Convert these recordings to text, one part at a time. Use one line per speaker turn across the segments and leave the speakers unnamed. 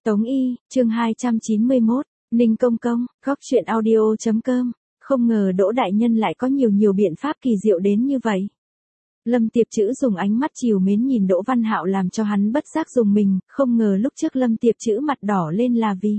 Tống Y, chương 291, Ninh Công Công, góc chuyện audio.com, không ngờ Đỗ Đại Nhân lại có nhiều biện pháp kỳ diệu đến như vậy. Lâm Tiệp Trữ dùng ánh mắt trìu mến nhìn Đỗ Văn Hạo làm cho hắn bất giác dùng mình, không ngờ lúc trước Lâm Tiệp Trữ mặt đỏ lên là vì.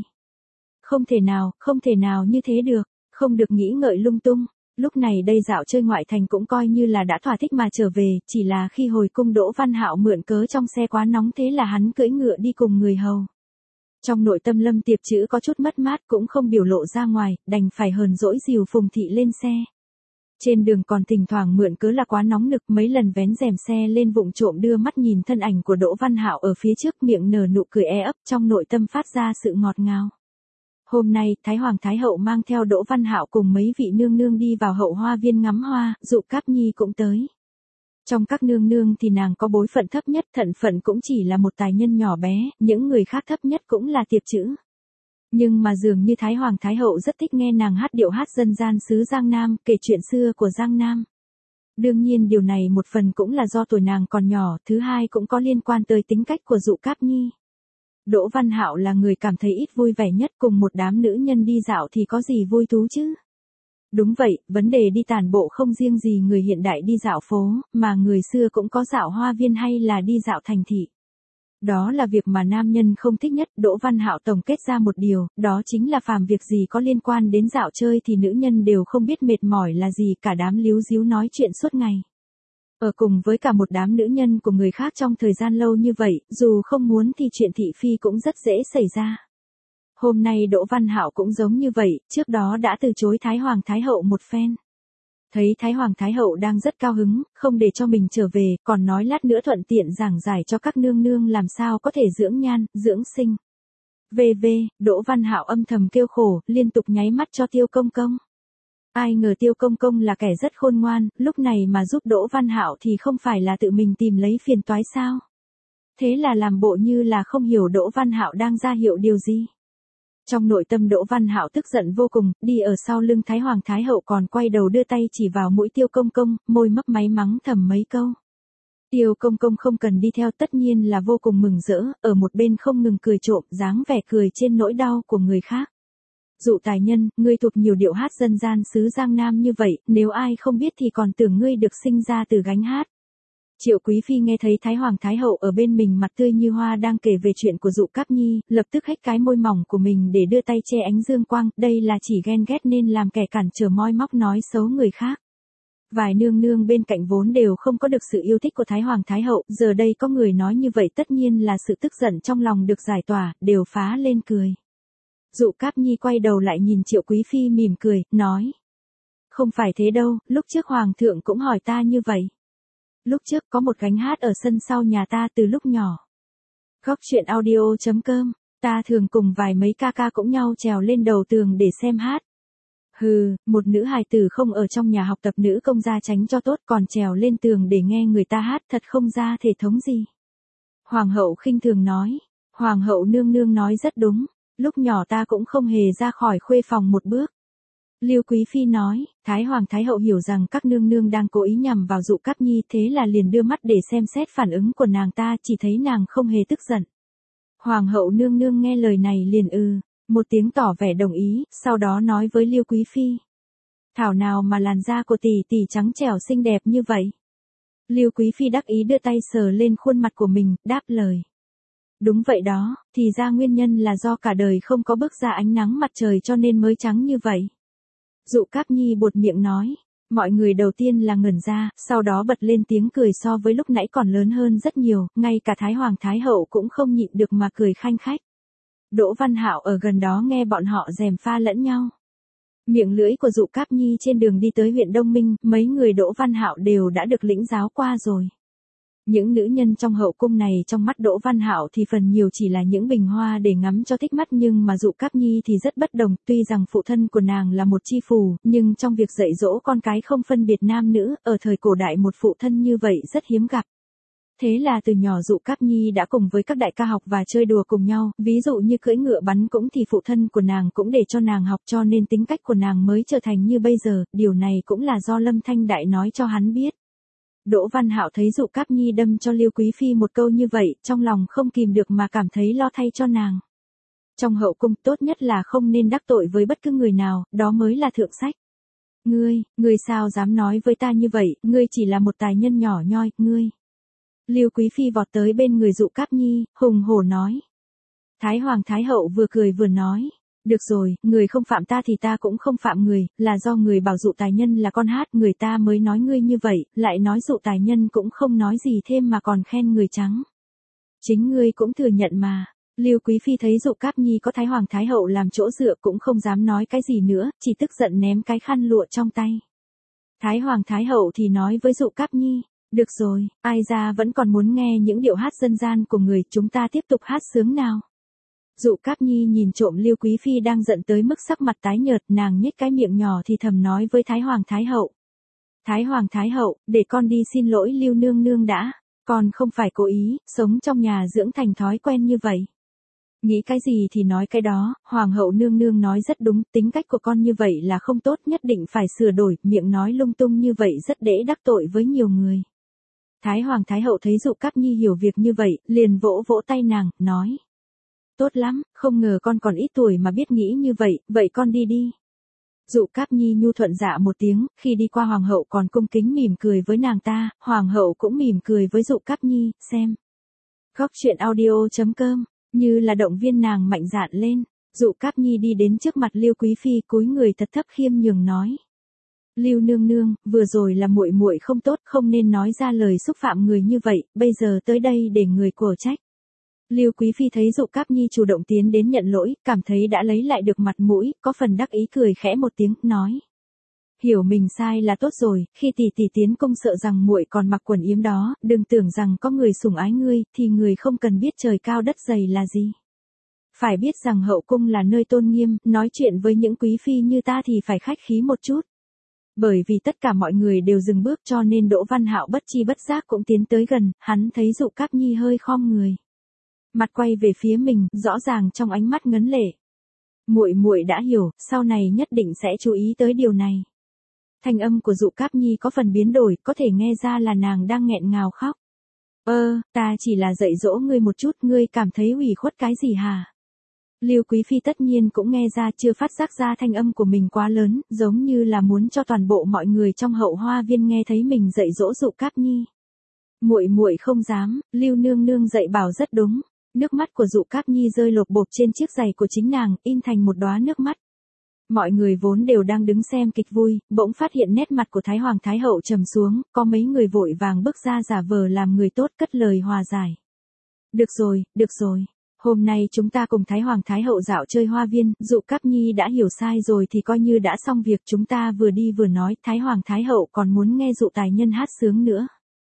Không thể nào như thế được, không được nghĩ ngợi lung tung. Lúc này đây dạo chơi ngoại thành cũng coi như là đã thỏa thích mà trở về, chỉ là khi hồi cung Đỗ Văn Hạo mượn cớ trong xe quá nóng thế là hắn cưỡi ngựa đi cùng người hầu. Trong nội tâm Lâm Tiệp Trữ có chút mất mát cũng không biểu lộ ra ngoài, đành phải hờn dỗi dìu Phùng Thị lên xe. Trên đường còn thỉnh thoảng mượn cớ là quá nóng nực, mấy lần vén rèm xe lên vụng trộm đưa mắt nhìn thân ảnh của Đỗ Văn Hạo ở phía trước, miệng nở nụ cười ấp, trong nội tâm phát ra sự ngọt ngào. Hôm nay, Thái Hoàng Thái Hậu mang theo Đỗ Văn Hạo cùng mấy vị nương nương đi vào hậu hoa viên ngắm hoa, Dụ Cáp Nhi cũng tới. Trong các nương nương thì nàng có bối phận thấp nhất, thận phận cũng chỉ là một tài nhân nhỏ bé, những người khác thấp nhất cũng là Tiệp Trữ. Nhưng mà dường như Thái Hoàng Thái Hậu rất thích nghe nàng hát điệu hát dân gian xứ Giang Nam, kể chuyện xưa của Giang Nam. Đương nhiên điều này một phần cũng là do tuổi nàng còn nhỏ, thứ hai cũng có liên quan tới tính cách của Dụ Cáp Nhi. Đỗ Văn Hạo là người cảm thấy ít vui vẻ nhất, cùng một đám nữ nhân đi dạo thì có gì vui thú chứ. Đúng vậy, vấn đề đi tản bộ không riêng gì người hiện đại đi dạo phố, mà người xưa cũng có dạo hoa viên hay là đi dạo thành thị. Đó là việc mà nam nhân không thích nhất. Đỗ Văn Hạo tổng kết ra một điều, đó chính là phàm việc gì có liên quan đến dạo chơi thì nữ nhân đều không biết mệt mỏi là gì, cả đám líu díu nói chuyện suốt ngày. Ở cùng với cả một đám nữ nhân của người khác trong thời gian lâu như vậy, dù không muốn thì chuyện thị phi cũng rất dễ xảy ra. Hôm nay Đỗ Văn Hạo cũng giống như vậy, trước đó đã từ chối Thái Hoàng Thái Hậu một phen. Thấy Thái Hoàng Thái Hậu đang rất cao hứng, không để cho mình trở về, còn nói lát nữa thuận tiện giảng giải cho các nương nương làm sao có thể dưỡng nhan, dưỡng sinh. Đỗ Văn Hạo âm thầm kêu khổ, liên tục nháy mắt cho Tiêu Công Công. Ai ngờ Tiêu Công Công là kẻ rất khôn ngoan, lúc này mà giúp Đỗ Văn Hạo thì không phải là tự mình tìm lấy phiền toái sao? Thế là làm bộ như là không hiểu Đỗ Văn Hạo đang ra hiệu điều gì. Trong nội tâm Đỗ Văn Hạo tức giận vô cùng, đi ở sau lưng Thái Hoàng Thái Hậu còn quay đầu đưa tay chỉ vào mũi Tiêu Công Công, môi mấp máy mắng thầm mấy câu. Tiêu Công Công không cần đi theo tất nhiên là vô cùng mừng rỡ, ở một bên không ngừng cười trộm, dáng vẻ cười trên nỗi đau của người khác. Dụ tài nhân, ngươi thuộc nhiều điệu hát dân gian xứ Giang Nam như vậy, nếu ai không biết thì còn tưởng ngươi được sinh ra từ gánh hát. Triệu Quý Phi nghe thấy Thái Hoàng Thái Hậu ở bên mình mặt tươi như hoa đang kể về chuyện của Dụ Cáp Nhi, lập tức hét cái môi mỏng của mình để đưa tay che ánh dương quang, đây là chỉ ghen ghét nên làm kẻ cản trở moi móc nói xấu người khác. Vài nương nương bên cạnh vốn đều không có được sự yêu thích của Thái Hoàng Thái Hậu, giờ đây có người nói như vậy tất nhiên là sự tức giận trong lòng được giải tỏa, đều phá lên cười. Dụ Cáp Nhi quay đầu lại nhìn Triệu Quý Phi mỉm cười, nói. Không phải thế đâu, lúc trước Hoàng thượng cũng hỏi ta như vậy. Lúc trước có một gánh hát ở sân sau nhà ta từ lúc nhỏ. Góc chuyện audio.com, ta thường cùng vài mấy ca ca cũng nhau trèo lên đầu tường để xem hát. Hừ, một nữ hài tử không ở trong nhà học tập nữ công gia tránh cho tốt còn trèo lên tường để nghe người ta hát thật không ra thể thống gì. Hoàng hậu khinh thường nói, Hoàng hậu nương nương nói rất đúng, lúc nhỏ ta cũng không hề ra khỏi khuê phòng một bước. Lưu Quý Phi nói, Thái Hoàng Thái Hậu hiểu rằng các nương nương đang cố ý nhằm vào Dụ Cáp Nhi thế là liền đưa mắt để xem xét phản ứng của nàng ta, chỉ thấy nàng không hề tức giận. Hoàng hậu nương nương nghe lời này liền một tiếng tỏ vẻ đồng ý, sau đó nói với Lưu Quý Phi. Thảo nào mà làn da của tỷ tỷ trắng trẻo xinh đẹp như vậy. Lưu Quý Phi đắc ý đưa tay sờ lên khuôn mặt của mình, đáp lời. Đúng vậy đó, thì ra nguyên nhân là do cả đời không có bước ra ánh nắng mặt trời cho nên mới trắng như vậy. Dụ Cáp Nhi buột miệng nói, mọi người đầu tiên là ngẩn ra, sau đó bật lên tiếng cười so với lúc nãy còn lớn hơn rất nhiều, ngay cả Thái Hoàng Thái Hậu cũng không nhịn được mà cười khanh khách. Đỗ Văn Hạo ở gần đó nghe bọn họ gièm pha lẫn nhau. Miệng lưỡi của Dụ Cáp Nhi trên đường đi tới huyện Đông Minh, mấy người Đỗ Văn Hạo đều đã được lĩnh giáo qua rồi. Những nữ nhân trong hậu cung này trong mắt Đỗ Văn Hạo thì phần nhiều chỉ là những bình hoa để ngắm cho thích mắt, nhưng mà Dụ Cáp Nhi thì rất bất đồng, tuy rằng phụ thân của nàng là một chi phù, nhưng trong việc dạy dỗ con cái không phân biệt nam nữ, ở thời cổ đại một phụ thân như vậy rất hiếm gặp. Thế là từ nhỏ Dụ Cáp Nhi đã cùng với các đại ca học và chơi đùa cùng nhau, ví dụ như cưỡi ngựa bắn cũng thì phụ thân của nàng cũng để cho nàng học cho nên tính cách của nàng mới trở thành như bây giờ, điều này cũng là do Lâm Thanh Đại nói cho hắn biết. Đỗ Văn Hạo thấy Dụ Cáp Nhi đâm cho Lưu Quý Phi một câu như vậy, trong lòng không kìm được mà cảm thấy lo thay cho nàng. Trong hậu cung tốt nhất là không nên đắc tội với bất cứ người nào, đó mới là thượng sách. Ngươi sao dám nói với ta như vậy, ngươi chỉ là một tài nhân nhỏ nhoi, ngươi. Lưu Quý Phi vọt tới bên người Dụ Cáp Nhi, hùng hổ nói. Thái Hoàng Thái Hậu vừa cười vừa nói. Được rồi, người không phạm ta thì ta cũng không phạm người, là do người bảo Dụ tài nhân là con hát, người ta mới nói ngươi như vậy, lại nói Dụ tài nhân cũng không nói gì thêm mà còn khen người trắng. Chính ngươi cũng thừa nhận mà. Lưu Quý Phi thấy Dụ Cáp Nhi có Thái Hoàng Thái Hậu làm chỗ dựa cũng không dám nói cái gì nữa, chỉ tức giận ném cái khăn lụa trong tay. Thái Hoàng Thái Hậu thì nói với Dụ Cáp Nhi, được rồi, ai ra vẫn còn muốn nghe những điệu hát dân gian của người, chúng ta tiếp tục hát sướng nào. Dụ Cáp Nhi nhìn trộm Lưu Quý Phi đang giận tới mức sắc mặt tái nhợt, nàng nhếch cái miệng nhỏ thì thầm nói với Thái Hoàng Thái Hậu. Thái Hoàng Thái Hậu, để con đi xin lỗi Lưu nương nương đã, con không phải cố ý, sống trong nhà dưỡng thành thói quen như vậy. Nghĩ cái gì thì nói cái đó, Hoàng hậu nương nương nói rất đúng, tính cách của con như vậy là không tốt, nhất định phải sửa đổi, miệng nói lung tung như vậy rất dễ đắc tội với nhiều người. Thái Hoàng Thái Hậu thấy Dụ Cáp Nhi hiểu việc như vậy, liền vỗ vỗ tay nàng, nói. Tốt lắm, không ngờ con còn ít tuổi mà biết nghĩ như vậy, vậy con đi đi. Dụ Cáp Nhi nhu thuận dạ một tiếng, khi đi qua Hoàng hậu còn cung kính mỉm cười với nàng ta, Hoàng hậu cũng mỉm cười với Dụ Cáp Nhi, xem. Góc truyện audio.com, như là động viên nàng mạnh dạn lên, Dụ Cáp Nhi đi đến trước mặt Lưu Quý Phi cúi người thật thấp khiêm nhường nói. Lưu nương nương, vừa rồi là muội muội không tốt, không nên nói ra lời xúc phạm người như vậy, bây giờ tới đây để người của trách. Lưu Quý Phi thấy Dụ Cáp Nhi chủ động tiến đến nhận lỗi, cảm thấy đã lấy lại được mặt mũi, có phần đắc ý cười khẽ một tiếng, nói. Hiểu mình sai là tốt rồi, khi tỷ tỷ tiến cung sợ rằng muội còn mặc quần yếm đó, đừng tưởng rằng có người sủng ái ngươi, thì người không cần biết trời cao đất dày là gì. Phải biết rằng hậu cung là nơi tôn nghiêm, nói chuyện với những quý phi như ta thì phải khách khí một chút. Bởi vì tất cả mọi người đều dừng bước cho nên Đỗ Văn Hạo bất chi bất giác cũng tiến tới gần, hắn thấy Dụ Cáp Nhi hơi khom người. Mặt quay về phía mình, rõ ràng trong ánh mắt ngấn lệ. Muội đã hiểu, sau này nhất định sẽ chú ý tới điều này. Thanh âm của Dụ Cáp Nhi có phần biến đổi, có thể nghe ra là nàng đang nghẹn ngào khóc. Ta chỉ là dạy dỗ ngươi một chút, ngươi cảm thấy ủy khuất cái gì hả? Lưu Quý Phi tất nhiên cũng nghe ra, chưa phát giác ra thanh âm của mình quá lớn, giống như là muốn cho toàn bộ mọi người trong hậu hoa viên nghe thấy mình dạy dỗ Dụ Cáp Nhi. Muội không dám, Lưu nương nương dạy bảo rất đúng. Nước mắt của Dụ Cáp Nhi rơi lộp bộp trên chiếc giày của chính nàng, in thành một đóa nước mắt. Mọi người vốn đều đang đứng xem kịch vui, bỗng phát hiện nét mặt của Thái Hoàng Thái Hậu trầm xuống, có mấy người vội vàng bước ra giả vờ làm người tốt, cất lời hòa giải. Được rồi, hôm nay chúng ta cùng Thái Hoàng Thái Hậu dạo chơi hoa viên, Dụ Cáp Nhi đã hiểu sai rồi thì coi như đã xong việc, chúng ta vừa đi vừa nói, Thái Hoàng Thái Hậu còn muốn nghe Dụ tài nhân hát sướng nữa.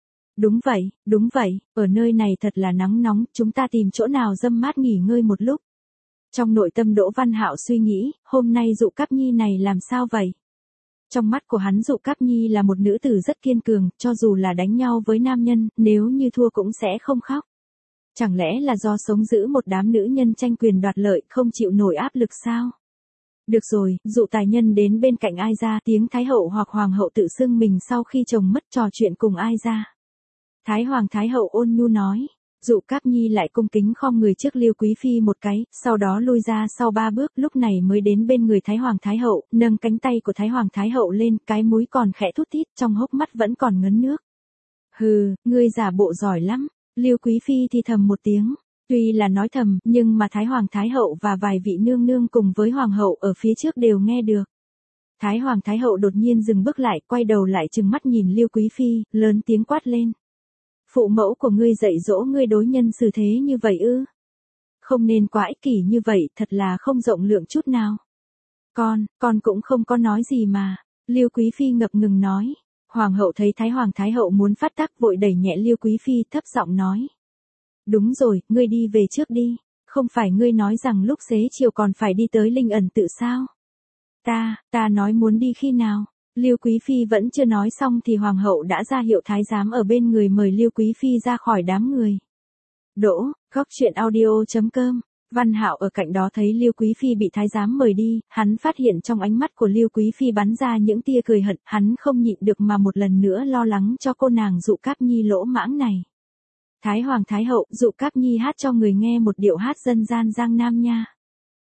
Đúng vậy, ở nơi này thật là nắng nóng, chúng ta tìm chỗ nào râm mát nghỉ ngơi một lúc. Trong nội tâm Đỗ Văn Hạo suy nghĩ, hôm nay Dụ Cáp Nhi này làm sao vậy? Trong mắt của hắn Dụ Cáp Nhi là một nữ tử rất kiên cường, cho dù là đánh nhau với nam nhân, nếu như thua cũng sẽ không khóc. Chẳng lẽ là do sống giữ một đám nữ nhân tranh quyền đoạt lợi, không chịu nổi áp lực sao? Được rồi, Dụ tài nhân đến bên cạnh ai ra, tiếng Thái Hậu hoặc Hoàng hậu tự xưng mình sau khi chồng mất, trò chuyện cùng ai ra. Thái Hoàng Thái Hậu ôn nhu nói. Dụ Cáp Nhi lại cung kính khom người trước Lưu Quý Phi một cái, sau đó lui ra sau 3 bước, lúc này mới đến bên người Thái Hoàng Thái Hậu, nâng cánh tay của Thái Hoàng Thái Hậu lên, cái mũi còn khẽ thút thít, trong hốc mắt vẫn còn ngấn nước. Hừ, ngươi giả bộ giỏi lắm. Lưu Quý Phi thì thầm một tiếng. Tuy là nói thầm, nhưng mà Thái Hoàng Thái Hậu và vài vị nương nương cùng với Hoàng hậu ở phía trước đều nghe được. Thái Hoàng Thái Hậu đột nhiên dừng bước lại, quay đầu lại trừng mắt nhìn Lưu Quý Phi, lớn tiếng quát lên. Phụ mẫu của ngươi dạy dỗ ngươi đối nhân xử thế như vậy ư? Không nên quá ích kỷ như vậy, thật là không rộng lượng chút nào. Con cũng không có nói gì mà. Lưu Quý Phi ngập ngừng nói. Hoàng hậu thấy Thái Hoàng Thái Hậu muốn phát tác vội đẩy nhẹ Lưu Quý Phi, thấp giọng nói. Đúng rồi, ngươi đi về trước đi. Không phải ngươi nói rằng lúc xế chiều còn phải đi tới Linh Ẩn Tự sao? Ta nói muốn đi khi nào? Lưu Quý Phi vẫn chưa nói xong thì Hoàng hậu đã ra hiệu thái giám ở bên người mời Lưu Quý Phi ra khỏi đám người. Góc truyện audio.com, Văn Hạo ở cạnh đó thấy Lưu Quý Phi bị thái giám mời đi, hắn phát hiện trong ánh mắt của Lưu Quý Phi bắn ra những tia cười hận, hắn không nhịn được mà một lần nữa lo lắng cho cô nàng Dụ Cáp Nhi lỗ mãng này. Thái Hoàng Thái Hậu, Dụ Cáp Nhi hát cho người nghe một điệu hát dân gian Giang Nam nha.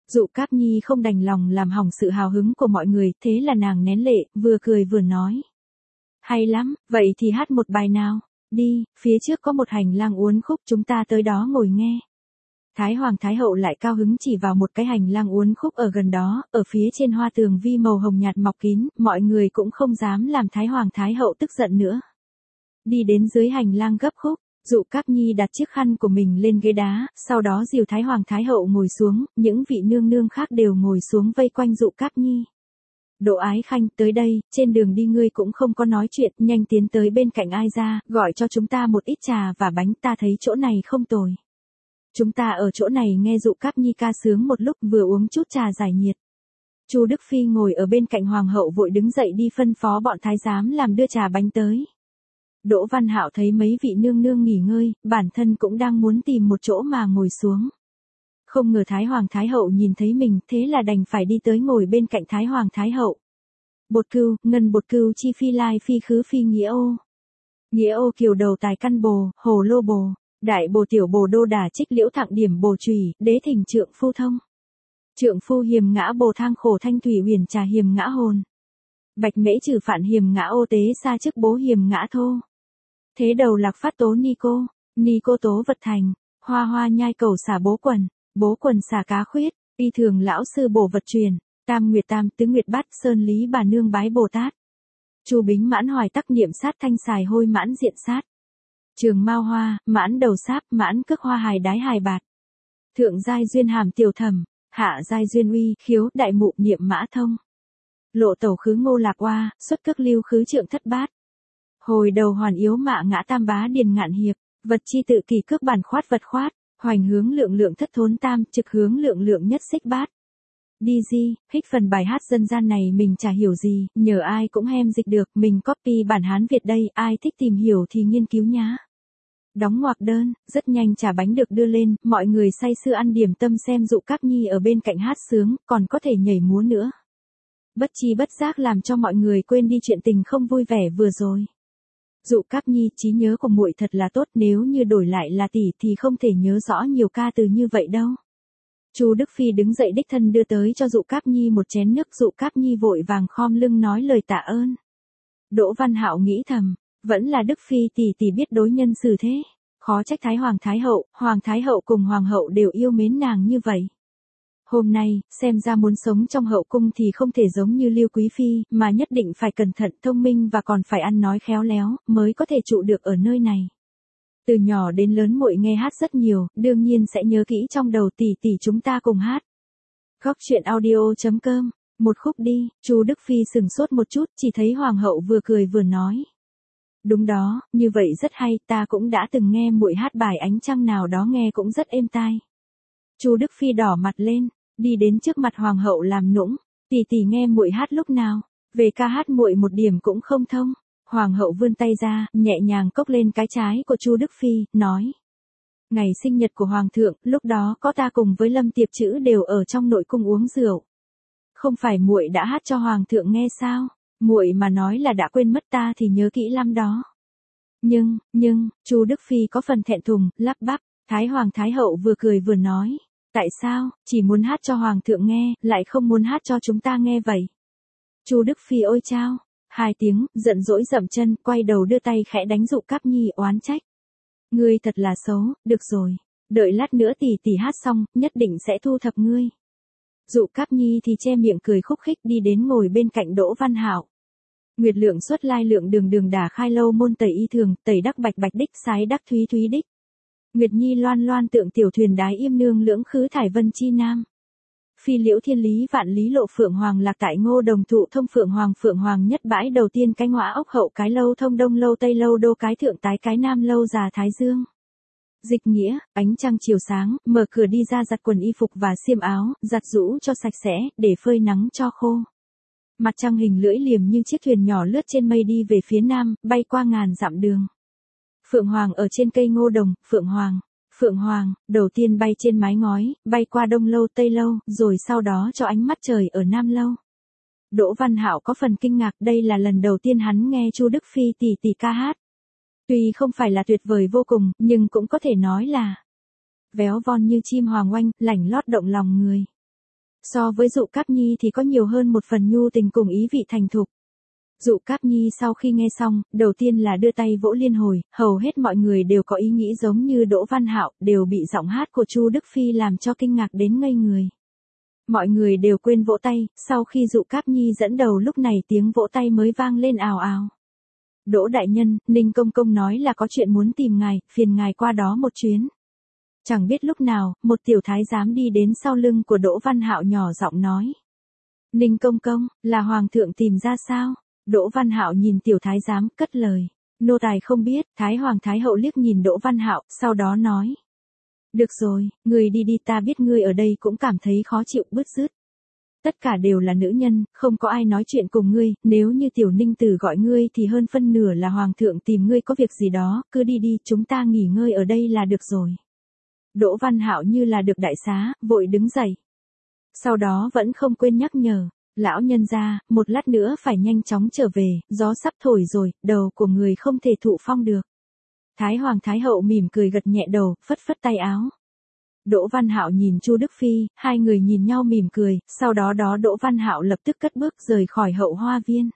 Dụ Cáp Nhi không đành lòng làm hỏng sự hào hứng của mọi người, thế là nàng nén lệ, vừa cười vừa nói. Hay lắm, vậy thì hát một bài nào, đi, phía trước có một hành lang uốn khúc chúng ta tới đó ngồi nghe. Thái Hoàng Thái Hậu lại cao hứng chỉ vào một cái hành lang uốn khúc ở gần đó, ở phía trên hoa tường vi màu hồng nhạt mọc kín, mọi người cũng không dám làm Thái Hoàng Thái Hậu tức giận nữa. Đi đến dưới hành lang gấp khúc, Dụ Cáp Nhi đặt chiếc khăn của mình lên ghế đá, sau đó dìu Thái Hoàng Thái Hậu ngồi xuống, những vị nương nương khác đều ngồi xuống vây quanh Dụ Cáp Nhi. Đỗ Ái Khanh, tới đây, trên đường đi ngươi cũng không có nói chuyện, nhanh tiến tới bên cạnh ai ra, gọi cho chúng ta một ít trà và bánh, ta thấy chỗ này không tồi. Chúng ta ở chỗ này nghe Dụ Cáp Nhi ca sướng một lúc vừa uống chút trà giải nhiệt. Chu Đức Phi ngồi ở bên cạnh Hoàng hậu vội đứng dậy đi phân phó bọn thái giám làm đưa trà bánh tới. Đỗ Văn Hạo thấy mấy vị nương nương nghỉ ngơi, bản thân cũng đang muốn tìm một chỗ mà ngồi xuống. Không ngờ Thái Hoàng Thái Hậu nhìn thấy mình, thế là đành phải đi tới ngồi bên cạnh Thái Hoàng Thái Hậu. Bột cừu, ngân bột cừu chi phi lai phi khứ phi nghĩa ô. Nghĩa ô kiều đầu tài căn bồ, hồ lô bồ, đại bồ tiểu bồ đô đà trích liễu thạng điểm bồ trùy, đế thỉnh trượng phu thông. Trượng phu hiềm ngã bồ thang khổ thanh thủy huyền trà hiềm ngã hồn. Bạch mễ trừ phản hiềm ngã ô tế xa chức bố hiềm ngã thô. Thế đầu lạc phát tố ni cô tố vật thành, hoa hoa nhai cầu xả bố quần xả cá khuyết, y thường lão sư bổ vật truyền, tam nguyệt tam tứ nguyệt bát sơn lý bà nương bái Bồ Tát. Chu Bính mãn hoài tắc niệm sát thanh xài hôi mãn diện sát. Trường mao hoa, mãn đầu sáp, mãn cước hoa hài đái hài bạt. Thượng giai duyên hàm tiểu thẩm, hạ giai duyên uy, khiếu, đại mụ niệm mã thông. Lộ tẩu khứ ngô lạc oa, xuất cước lưu khứ trượng thất bát. Hồi đầu hoàn yếu mạ ngã tam bá điền ngạn hiệp, vật chi tự kỳ cước bản khoát vật khoát, hoành hướng lượng lượng thất thốn tam, trực hướng lượng lượng nhất xích bát. Đi di, hích phần bài hát dân gian này mình chả hiểu gì, nhờ ai cũng hem dịch được, mình copy bản Hán Việt đây, ai thích tìm hiểu thì nghiên cứu nhá. Đóng ngoặc đơn, rất nhanh trà bánh được đưa lên, mọi người say sưa ăn điểm tâm xem Dụ Cáp Nhi ở bên cạnh hát sướng, còn có thể nhảy múa nữa. Bất chi bất giác làm cho mọi người quên đi chuyện tình không vui vẻ vừa rồi. Dụ Cáp Nhi, trí nhớ của muội thật là tốt, nếu như đổi lại là tỷ thì không thể nhớ rõ nhiều ca từ như vậy đâu. Chu Đức Phi đứng dậy đích thân đưa tới cho Dụ Cáp Nhi một chén nước, Dụ Cáp Nhi vội vàng khom lưng nói lời tạ ơn. Đỗ Văn Hạo nghĩ thầm, vẫn là Đức Phi tỷ biết đối nhân xử thế, khó trách Hoàng Thái Hậu cùng Hoàng hậu đều yêu mến nàng như vậy. Hôm nay, xem ra muốn sống trong hậu cung thì không thể giống như Lưu Quý Phi, mà nhất định phải cẩn thận thông minh và còn phải ăn nói khéo léo, mới có thể trụ được ở nơi này. Từ nhỏ đến lớn muội nghe hát rất nhiều, đương nhiên sẽ nhớ kỹ trong đầu, tỷ chúng ta cùng hát. Góc truyện audio.com, một khúc đi. Chu Đức Phi sừng sốt một chút, chỉ thấy Hoàng hậu vừa cười vừa nói. Đúng đó, như vậy rất hay, ta cũng đã từng nghe muội hát bài ánh trăng nào đó nghe cũng rất êm tai. Chu Đức Phi đỏ mặt lên, đi đến trước mặt Hoàng hậu làm nũng, tỷ nghe muội hát lúc nào, về ca hát muội một điểm cũng không thông. Hoàng hậu vươn tay ra, nhẹ nhàng cốc lên cái trái của Chu Đức Phi, nói. Ngày sinh nhật của Hoàng thượng, lúc đó có ta cùng với Lâm Tiệp Chữ đều ở trong nội cung uống rượu. Không phải muội đã hát cho Hoàng thượng nghe sao? Muội mà nói là đã quên mất ta thì nhớ kỹ lắm đó. Nhưng, Chu Đức Phi có phần thẹn thùng, lắp bắp, Thái Hoàng Thái Hậu vừa cười vừa nói. Tại sao, chỉ muốn hát cho Hoàng thượng nghe, lại không muốn hát cho chúng ta nghe vậy? Chu Đức Phi ôi chao! Hai tiếng, giận dỗi dậm chân, quay đầu đưa tay khẽ đánh Dụ Cáp Nhi oán trách. Ngươi thật là xấu, được rồi, đợi lát nữa tỷ hát xong, nhất định sẽ thu thập ngươi. Dụ Cáp Nhi thì che miệng cười khúc khích đi đến ngồi bên cạnh Đỗ Văn Hạo. Nguyệt lượng xuất lai lượng đường đà khai lâu môn tẩy y thường, tẩy đắc bạch đích sái đắc thúy đích. Nguyệt nhi loan tượng tiểu thuyền đái im nương lưỡng khứ thải vân chi nam. Phi liễu thiên lý vạn lý lộ phượng hoàng lạc tại ngô đồng thụ thông phượng hoàng nhất bãi đầu tiên cái ngõa ốc hậu cái lâu thông đông lâu tây lâu đô cái thượng tái cái nam lâu già thái dương. Dịch nghĩa, ánh trăng chiều sáng, mở cửa đi ra giặt quần y phục và xiêm áo, giặt rũ cho sạch sẽ, để phơi nắng cho khô. Mặt trăng hình lưỡi liềm như chiếc thuyền nhỏ lướt trên mây đi về phía nam, bay qua ngàn dặm đường. Phượng hoàng ở trên cây ngô đồng, Phượng hoàng, đầu tiên bay trên mái ngói, bay qua đông lâu tây lâu, rồi sau đó cho ánh mắt trời ở nam lâu. Đỗ Văn Hạo có phần kinh ngạc, đây là lần đầu tiên hắn nghe Chu Đức Phi tỷ ca hát. Tuy không phải là tuyệt vời vô cùng, nhưng cũng có thể nói là véo von như chim hoàng oanh, lảnh lót động lòng người. So với Dụ Cáp Nhi thì có nhiều hơn một phần nhu tình cùng ý vị thành thục. Dụ Cáp Nhi sau khi nghe xong, đầu tiên là đưa tay vỗ liên hồi, hầu hết mọi người đều có ý nghĩ giống như Đỗ Văn Hạo, đều bị giọng hát của Chu Đức Phi làm cho kinh ngạc đến ngây người. Mọi người đều quên vỗ tay, sau khi Dụ Cáp Nhi dẫn đầu lúc này tiếng vỗ tay mới vang lên ào ào. Đỗ đại nhân, Ninh Công Công nói là có chuyện muốn tìm ngài, phiền ngài qua đó một chuyến. Chẳng biết lúc nào, một tiểu thái giám đi đến sau lưng của Đỗ Văn Hạo nhỏ giọng nói. Ninh Công Công, là Hoàng thượng tìm ra sao? Đỗ Văn Hạo nhìn tiểu thái giám, cất lời. Nô tài không biết, Thái Hoàng Thái Hậu liếc nhìn Đỗ Văn Hạo, sau đó nói. Được rồi, ngươi đi đi, ta biết ngươi ở đây cũng cảm thấy khó chịu bứt rứt. Tất cả đều là nữ nhân, không có ai nói chuyện cùng ngươi, nếu như tiểu Ninh Tử gọi ngươi thì hơn phân nửa là Hoàng thượng tìm ngươi có việc gì đó, cứ đi đi, chúng ta nghỉ ngơi ở đây là được rồi. Đỗ Văn Hạo như là được đại xá, vội đứng dậy. Sau đó vẫn không quên nhắc nhở. Lão nhân gia, một lát nữa phải nhanh chóng trở về, gió sắp thổi rồi, đầu của người không thể thụ phong được. Thái Hoàng Thái Hậu mỉm cười gật nhẹ đầu, phất phất tay áo. Đỗ Văn Hạo nhìn Chu Đức Phi, hai người nhìn nhau mỉm cười, sau đó Đỗ Văn Hạo lập tức cất bước rời khỏi Hậu Hoa Viên.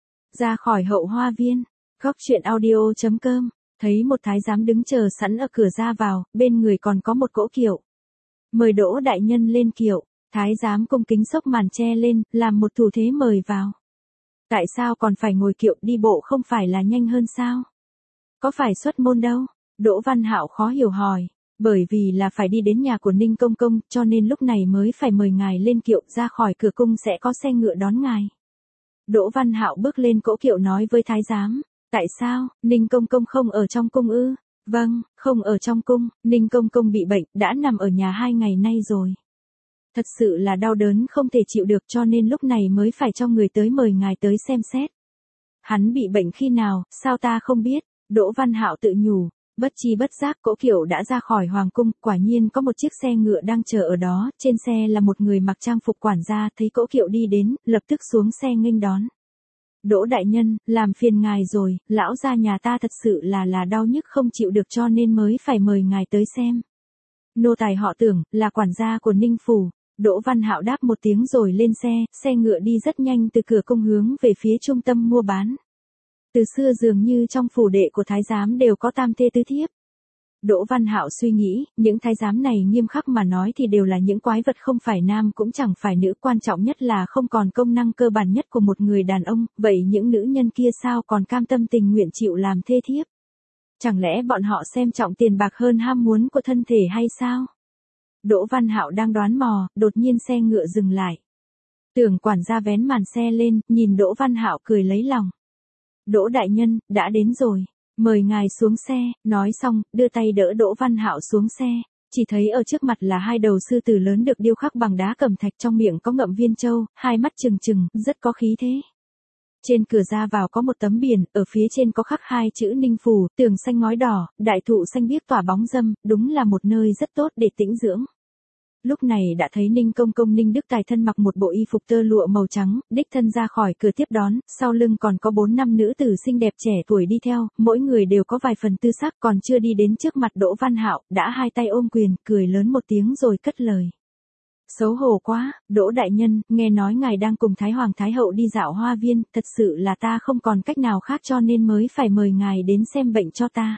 Ra khỏi Hậu Hoa Viên, Góc Chuyện Audio.com, thấy một thái giám đứng chờ sẵn ở cửa ra vào, bên người còn có một cỗ kiệu. Mời Đỗ đại nhân lên kiệu. Thái giám cung kính xốc màn che lên, làm một thủ thế mời vào. Tại sao còn phải ngồi kiệu, đi bộ không phải là nhanh hơn sao? Có phải xuất môn đâu? Đỗ Văn Hạo khó hiểu hỏi. Bởi vì là phải đi đến nhà của Ninh Công Công, cho nên lúc này mới phải mời ngài lên kiệu, ra khỏi cửa cung sẽ có xe ngựa đón ngài. Đỗ Văn Hạo bước lên cỗ kiệu nói với thái giám. Tại sao, Ninh Công Công không ở trong cung ư? Vâng, không ở trong cung, Ninh Công Công bị bệnh, đã nằm ở nhà 2 ngày nay rồi. Thật sự là đau đớn không thể chịu được cho nên lúc này mới phải cho người tới mời ngài tới xem xét. Hắn bị bệnh khi nào, sao ta không biết, Đỗ Văn Hạo tự nhủ, bất chi bất giác cỗ kiệu đã ra khỏi hoàng cung, quả nhiên có một chiếc xe ngựa đang chờ ở đó, trên xe là một người mặc trang phục quản gia, thấy cỗ kiệu đi đến, lập tức xuống xe nghênh đón. Đỗ đại nhân, làm phiền ngài rồi, lão gia nhà ta thật sự là đau nhức không chịu được cho nên mới phải mời ngài tới xem. Nô tài họ Tưởng, là quản gia của Ninh Phủ. Đỗ Văn Hạo đáp một tiếng rồi lên xe ngựa đi rất nhanh từ cửa cung hướng về phía trung tâm mua bán. Từ xưa dường như trong phủ đệ của thái giám đều có tam thê tứ thiếp. Đỗ Văn Hạo suy nghĩ, những thái giám này nghiêm khắc mà nói thì đều là những quái vật không phải nam cũng chẳng phải nữ, quan trọng nhất là không còn công năng cơ bản nhất của một người đàn ông, vậy những nữ nhân kia sao còn cam tâm tình nguyện chịu làm thê thiếp? Chẳng lẽ bọn họ xem trọng tiền bạc hơn ham muốn của thân thể hay sao? Đỗ Văn Hạo đang đoán mò, đột nhiên xe ngựa dừng lại. Tưởng quản gia vén màn xe lên, nhìn Đỗ Văn Hạo cười lấy lòng. Đỗ đại nhân, đã đến rồi, mời ngài xuống xe, nói xong, đưa tay đỡ Đỗ Văn Hạo xuống xe, chỉ thấy ở trước mặt là 2 đầu sư tử lớn được điêu khắc bằng đá cẩm thạch, trong miệng có ngậm viên châu, 2 mắt trừng trừng, rất có khí thế. Trên cửa ra vào có một tấm biển, ở phía trên có khắc 2 chữ Ninh Phủ, tường xanh ngói đỏ, đại thụ xanh biếc tỏa bóng râm, đúng là một nơi rất tốt để tĩnh dưỡng. Lúc này đã thấy Ninh Công Công Ninh Đức Tài thân mặc một bộ y phục tơ lụa màu trắng, đích thân ra khỏi cửa tiếp đón, sau lưng còn có 4-5 nữ tử xinh đẹp trẻ tuổi đi theo, mỗi người đều có vài phần tư sắc, còn chưa đi đến trước mặt Đỗ Văn Hạo, đã 2 tay ôm quyền, cười lớn một tiếng rồi cất lời. Xấu hổ quá, Đỗ đại nhân, nghe nói ngài đang cùng Thái Hoàng Thái Hậu đi dạo hoa viên, thật sự là ta không còn cách nào khác cho nên mới phải mời ngài đến xem bệnh cho ta.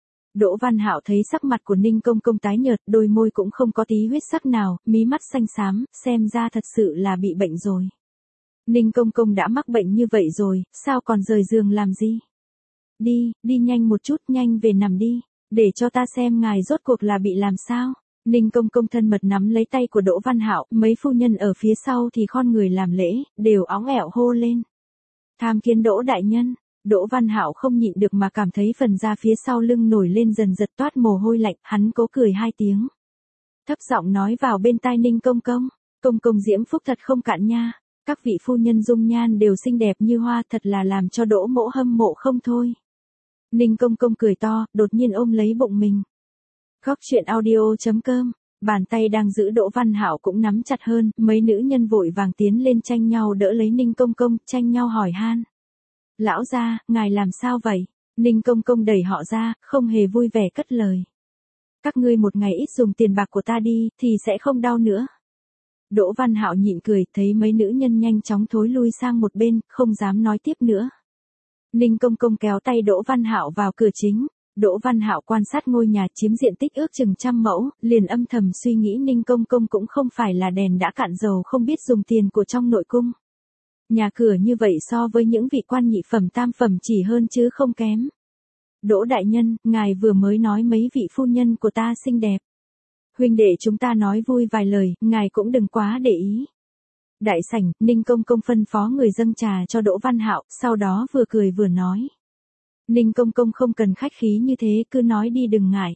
Đỗ Văn Hạo thấy sắc mặt của Ninh Công Công tái nhợt, đôi môi cũng không có tí huyết sắc nào, mí mắt xanh xám, xem ra thật sự là bị bệnh rồi. Ninh Công Công đã mắc bệnh như vậy rồi, sao còn rời giường làm gì? Đi nhanh một chút, nhanh về nằm đi, để cho ta xem ngài rốt cuộc là bị làm sao. Ninh Công Công thân mật nắm lấy tay của Đỗ Văn Hạo, mấy phu nhân ở phía sau thì khom người làm lễ, đều óng ẻo hô lên. Tham kiến Đỗ đại nhân. Đỗ Văn Hạo không nhịn được mà cảm thấy phần da phía sau lưng nổi lên dần dật toát mồ hôi lạnh, hắn cố cười 2 tiếng. Thấp giọng nói vào bên tai Ninh Công Công, Công Công diễm phúc thật không cạn nha, các vị phu nhân dung nhan đều xinh đẹp như hoa, thật là làm cho Đỗ mỗ hâm mộ không thôi. Ninh Công Công cười to, đột nhiên ôm lấy bụng mình. Góc Chuyện Audio.com, bàn tay đang giữ Đỗ Văn Hạo cũng nắm chặt hơn, mấy nữ nhân vội vàng tiến lên tranh nhau đỡ lấy Ninh Công Công, tranh nhau hỏi han. Lão gia, ngài làm sao vậy? Ninh Công Công đẩy họ ra, không hề vui vẻ cất lời. Các ngươi một ngày ít dùng tiền bạc của ta đi, thì sẽ không đau nữa. Đỗ Văn Hạo nhịn cười, thấy mấy nữ nhân nhanh chóng thối lui sang một bên, không dám nói tiếp nữa. Ninh Công Công kéo tay Đỗ Văn Hạo vào cửa chính. Đỗ Văn Hạo quan sát ngôi nhà chiếm diện tích ước chừng 100 mẫu, liền âm thầm suy nghĩ Ninh Công Công cũng không phải là đèn đã cạn dầu không biết dùng tiền của trong nội cung. Nhà cửa như vậy so với những vị quan nhị phẩm tam phẩm chỉ hơn chứ không kém. Đỗ đại nhân, ngài vừa mới nói mấy vị phu nhân của ta xinh đẹp. Huynh đệ chúng ta nói vui vài lời, ngài cũng đừng quá để ý. Đại sảnh, Ninh Công Công phân phó người dâng trà cho Đỗ Văn Hạo, sau đó vừa cười vừa nói. Ninh Công Công không cần khách khí như thế, cứ nói đi đừng ngại.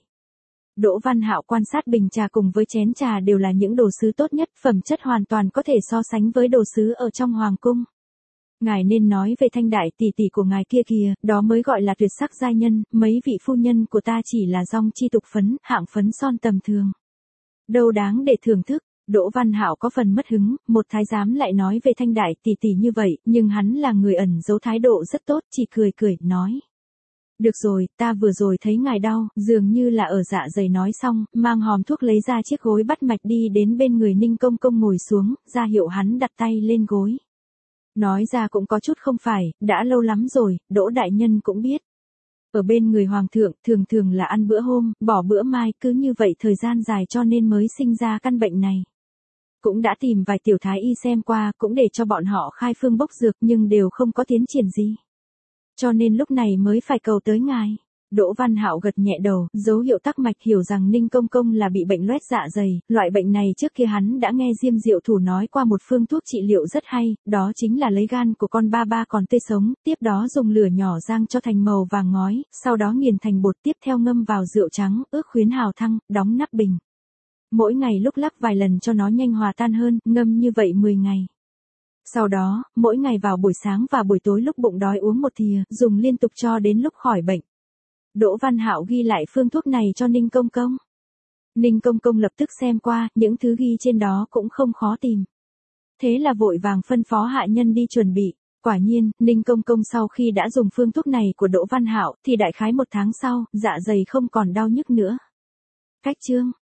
Đỗ Văn Hạo quan sát bình trà cùng với chén trà đều là những đồ sứ tốt nhất, phẩm chất hoàn toàn có thể so sánh với đồ sứ ở trong hoàng cung. Ngài nên nói về Thanh đại tỷ tỷ của ngài kia kìa, đó mới gọi là tuyệt sắc giai nhân, mấy vị phu nhân của ta chỉ là dong chi tục phấn, hạng phấn son tầm thường. Đâu đáng để thưởng thức. Đỗ Văn Hạo có phần mất hứng, một thái giám lại nói về Thanh đại tỷ tỷ như vậy, nhưng hắn là người ẩn giấu thái độ rất tốt, chỉ cười cười, nói. Được rồi, ta vừa rồi thấy ngài đau, dường như là ở dạ dày. Nói xong, mang hòm thuốc lấy ra chiếc gối bắt mạch đi đến bên người Ninh Công Công ngồi xuống, ra hiệu hắn đặt tay lên gối. Nói ra cũng có chút không phải, đã lâu lắm rồi, Đỗ đại nhân cũng biết. Ở bên người hoàng thượng, thường thường là ăn bữa hôm, bỏ bữa mai, cứ như vậy thời gian dài cho nên mới sinh ra căn bệnh này. Cũng đã tìm vài tiểu thái y xem qua, cũng để cho bọn họ khai phương bốc dược nhưng đều không có tiến triển gì. Cho nên lúc này mới phải cầu tới ngài. Đỗ Văn Hạo gật nhẹ đầu, dấu hiệu tắc mạch hiểu rằng Ninh Công Công là bị bệnh loét dạ dày, loại bệnh này trước kia hắn đã nghe Diêm Diệu Thủ nói qua một phương thuốc trị liệu rất hay, đó chính là lấy gan của con ba ba còn tươi sống, tiếp đó dùng lửa nhỏ rang cho thành màu vàng ngói, sau đó nghiền thành bột tiếp theo ngâm vào rượu trắng, ước khuyến hào thăng, đóng nắp bình. Mỗi ngày lúc lắc vài lần cho nó nhanh hòa tan hơn, ngâm như vậy 10 ngày. Sau đó, mỗi ngày vào buổi sáng và buổi tối lúc bụng đói uống một thìa, dùng liên tục cho đến lúc khỏi bệnh. Đỗ Văn Hạo ghi lại phương thuốc này cho Ninh Công Công. Ninh Công Công lập tức xem qua, những thứ ghi trên đó cũng không khó tìm. Thế là vội vàng phân phó hạ nhân đi chuẩn bị. Quả nhiên, Ninh Công Công sau khi đã dùng phương thuốc này của Đỗ Văn Hạo, thì đại khái 1 tháng sau, dạ dày không còn đau nhức nữa. Cách chương